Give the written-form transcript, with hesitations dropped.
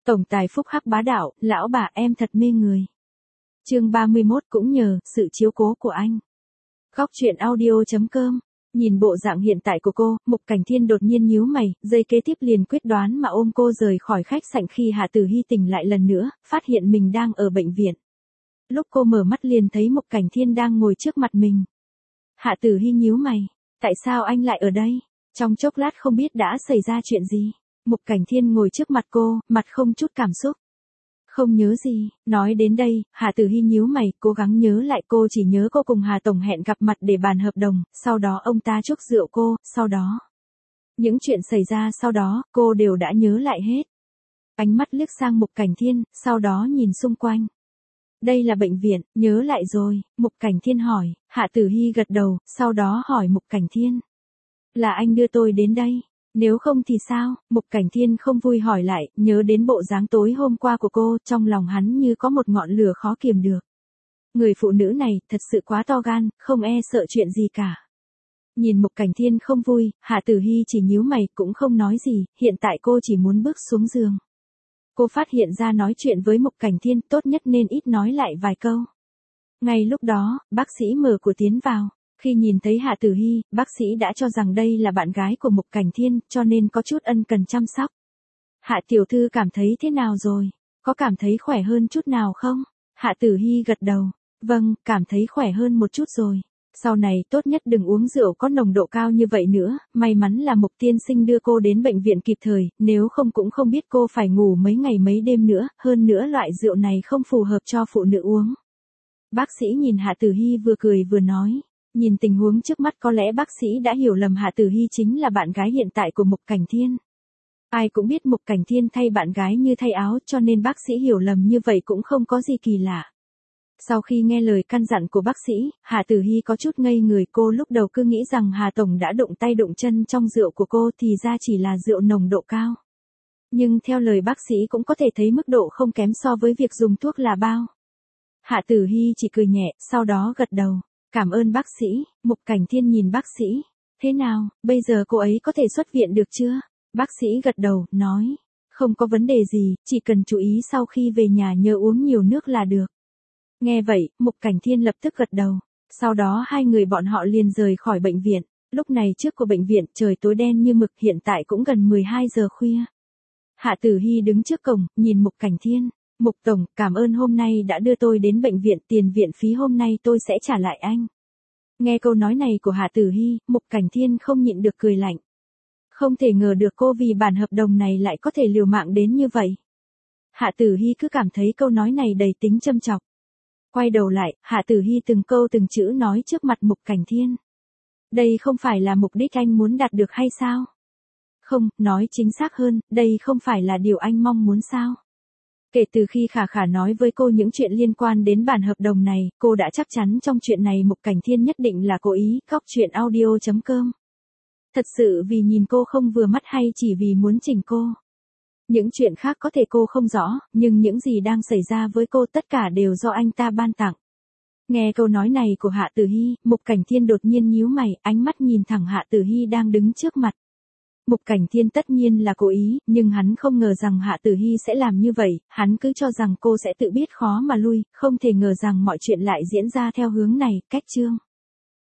Tổng tài phúc hắc bá đạo, lão bà em thật mê người. Chương 31 cũng nhờ sự chiếu cố của anh. Góc truyện audio.com. Nhìn bộ dạng hiện tại của cô, Mục Cảnh Thiên đột nhiên nhíu mày, giây kế tiếp liền quyết đoán mà ôm cô rời khỏi khách sạn. Khi Hạ Tử Hy tỉnh lại lần nữa, phát hiện mình đang ở bệnh viện. Lúc cô mở mắt liền thấy Mục Cảnh Thiên đang ngồi trước mặt mình. Hạ Tử Hy nhíu mày, tại sao anh lại ở đây? Trong chốc lát không biết đã xảy ra chuyện gì. Mục Cảnh Thiên ngồi trước mặt cô, mặt không chút cảm xúc. Không nhớ gì, nói đến đây, Hạ Tử Hy nhíu mày, cố gắng nhớ lại. Cô chỉ nhớ cô cùng Hà Tổng hẹn gặp mặt để bàn hợp đồng, sau đó ông ta chúc rượu cô, sau đó. Những chuyện xảy ra sau đó, cô đều đã nhớ lại hết. Ánh mắt liếc sang Mục Cảnh Thiên, sau đó nhìn xung quanh. Đây là bệnh viện, nhớ lại rồi, Mục Cảnh Thiên hỏi. Hạ Tử Hy gật đầu, sau đó hỏi Mục Cảnh Thiên. Là anh đưa tôi đến đây? Nếu không thì sao? Mục Cảnh Thiên không vui hỏi lại, nhớ đến bộ dáng tối hôm qua của cô, trong lòng hắn như có một ngọn lửa khó kiềm được. Người phụ nữ này, thật sự quá to gan, không e sợ chuyện gì cả. Nhìn Mục Cảnh Thiên không vui, Hạ Tử Hy chỉ nhíu mày, cũng không nói gì, hiện tại cô chỉ muốn bước xuống giường. Cô phát hiện ra nói chuyện với Mục Cảnh Thiên, tốt nhất nên ít nói lại vài câu. Ngay lúc đó, bác sĩ mở cửa tiến vào. Khi nhìn thấy Hạ Tử Hy, bác sĩ đã cho rằng đây là bạn gái của Mục Cảnh Thiên, cho nên có chút ân cần chăm sóc. Hạ tiểu thư cảm thấy thế nào rồi? Có cảm thấy khỏe hơn chút nào không? Hạ Tử Hy gật đầu. Vâng, cảm thấy khỏe hơn một chút rồi. Sau này tốt nhất đừng uống rượu có nồng độ cao như vậy nữa, may mắn là Mục tiên sinh đưa cô đến bệnh viện kịp thời, nếu không cũng không biết cô phải ngủ mấy ngày mấy đêm nữa, hơn nữa loại rượu này không phù hợp cho phụ nữ uống. Bác sĩ nhìn Hạ Tử Hy vừa cười vừa nói. Nhìn tình huống trước mắt có lẽ bác sĩ đã hiểu lầm Hạ Tử Hy chính là bạn gái hiện tại của Mục Cảnh Thiên. Ai cũng biết Mục Cảnh Thiên thay bạn gái như thay áo, cho nên bác sĩ hiểu lầm như vậy cũng không có gì kỳ lạ. Sau khi nghe lời căn dặn của bác sĩ, Hạ Tử Hy có chút ngây người. Cô lúc đầu cứ nghĩ rằng Hà Tổng đã đụng tay đụng chân trong rượu của cô, thì ra chỉ là rượu nồng độ cao. Nhưng theo lời bác sĩ cũng có thể thấy mức độ không kém so với việc dùng thuốc là bao. Hạ Tử Hy chỉ cười nhẹ, sau đó gật đầu. Cảm ơn bác sĩ. Mục Cảnh Thiên nhìn bác sĩ. Thế nào, bây giờ cô ấy có thể xuất viện được chưa? Bác sĩ gật đầu, nói. Không có vấn đề gì, chỉ cần chú ý sau khi về nhà nhớ uống nhiều nước là được. Nghe vậy, Mục Cảnh Thiên lập tức gật đầu. Sau đó hai người bọn họ liền rời khỏi bệnh viện. Lúc này trước của bệnh viện trời tối đen như mực, hiện tại cũng gần 12 giờ khuya. Hạ Tử Hy đứng trước cổng, nhìn Mục Cảnh Thiên. Mục Tổng, cảm ơn hôm nay đã đưa tôi đến bệnh viện, tiền viện phí hôm nay tôi sẽ trả lại anh. Nghe câu nói này của Hạ Tử Hy, Mục Cảnh Thiên không nhịn được cười lạnh. Không thể ngờ được cô vì bản hợp đồng này lại có thể liều mạng đến như vậy. Hạ Tử Hy cứ cảm thấy câu nói này đầy tính châm chọc. Quay đầu lại, Hạ Tử Hy từng câu từng chữ nói trước mặt Mục Cảnh Thiên. Đây không phải là mục đích anh muốn đạt được hay sao? Không, nói chính xác hơn, đây không phải là điều anh mong muốn sao? Kể từ khi Khả Khả nói với cô những chuyện liên quan đến bản hợp đồng này, cô đã chắc chắn trong chuyện này Mục Cảnh Thiên nhất định là cố ý. Góc truyện audio.com. Thật sự vì nhìn cô không vừa mắt hay chỉ vì muốn chỉnh cô? Những chuyện khác có thể cô không rõ, nhưng những gì đang xảy ra với cô tất cả đều do anh ta ban tặng. Nghe câu nói này của Hạ Tử Hy, Mục Cảnh Thiên đột nhiên nhíu mày, ánh mắt nhìn thẳng Hạ Tử Hy đang đứng trước mặt. Mục Cảnh Thiên tất nhiên là cố ý, nhưng hắn không ngờ rằng Hạ Tử Hy sẽ làm như vậy, hắn cứ cho rằng cô sẽ tự biết khó mà lui, không thể ngờ rằng mọi chuyện lại diễn ra theo hướng này. Cách chương